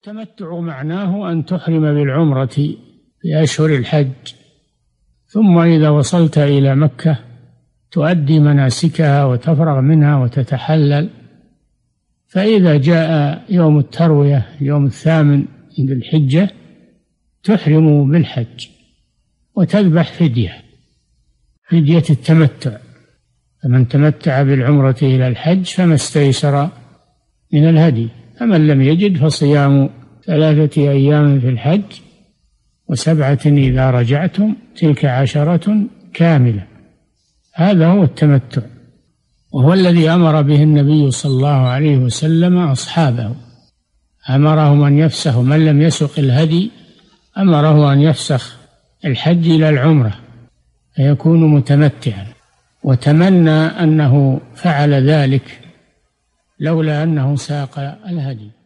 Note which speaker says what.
Speaker 1: التمتع معناه أن تحرم بالعمرة في أشهر الحج، ثم إذا وصلت إلى مكة تؤدي مناسكها وتفرغ منها وتتحلل، فإذا جاء يوم التروية يوم 8 من الحجة تحرم بالحج وتذبح فدية التمتع. فمن تمتع بالعمرة إلى الحج فما استيسر من الهدي، فمن لم يجد فصيام 3 أيام في الحج و7 إذا رجعتم تلك 10 كاملة. هذا هو التمتع، وهو الذي أمر به النبي صلى الله عليه وسلم أصحابه، أمرهم أن يفسخوا، من لم يسق الهدي أمره أن يفسخ الحج إلى العمرة فيكون متمتعا، وتمنى أنه فعل ذلك لولا أنه ساق الهدي.